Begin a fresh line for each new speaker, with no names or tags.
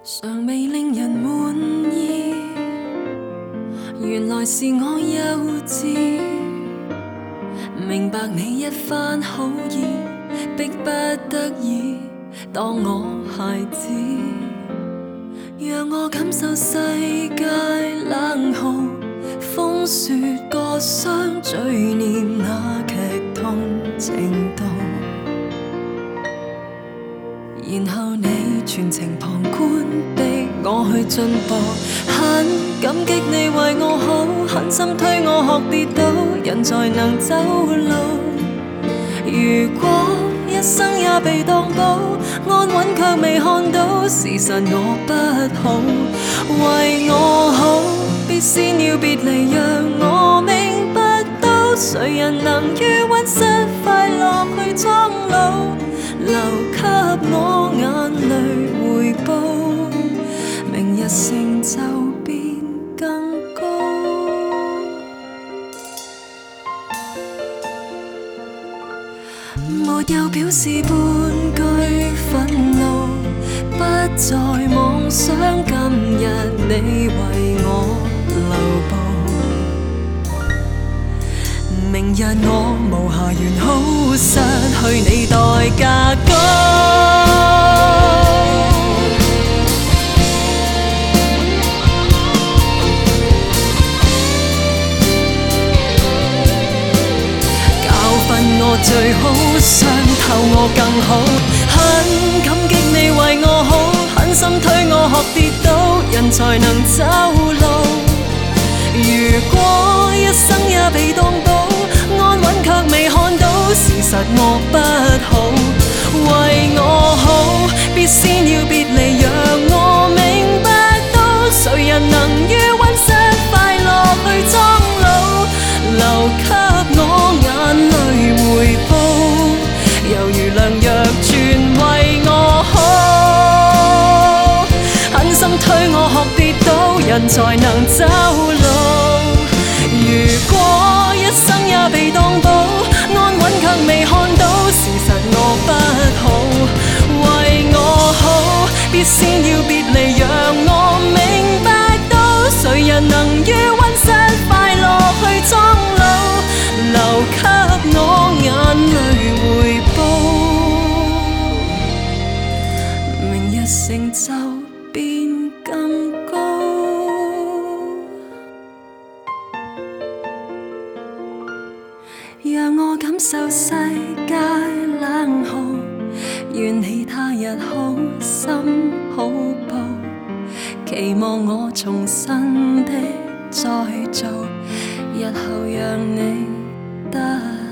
尚未令人滿意，原來是我幼稚。明白你一番好意，迫不得已當我孩子，讓我感受世界冷酷，風雪割傷，嘴念那劇痛程度。然後你全程旁觀，逼我去進步。很感激你為我好，狠心推我學跌倒，人才能走路。如果一生也被當寶，安穩卻未看到，事實我不好。為我好，必先要別離，讓我明白到，誰人能於溫室快樂去裝老。留給我眼淚回報，明日成就變更高。沒有表示半句憤怒，不再妄想今日你為我留步。明日我無暇完好，失去你代價高。教訓我最好，傷透我更好。很感激你為我好，狠心推我學跌倒，人才能走路。如果一生也被當寶，安穩卻未看到，事實我不好。為我好，必先要別離，讓我明白到，誰人能於溫室快樂去裝老。留給我眼淚回報，猶如良藥全為我好。狠心推我學跌倒，人才能走路。如果一生也被當寶，安穩卻未看到，事實我不好。為我好，必先要別離，讓我明白到，誰人能於溫室快樂去裝老。留給我眼淚回報，明日成就變更高。讓我感受世界冷酷，願你他日好心好報，期望我重新的再做，日後讓你得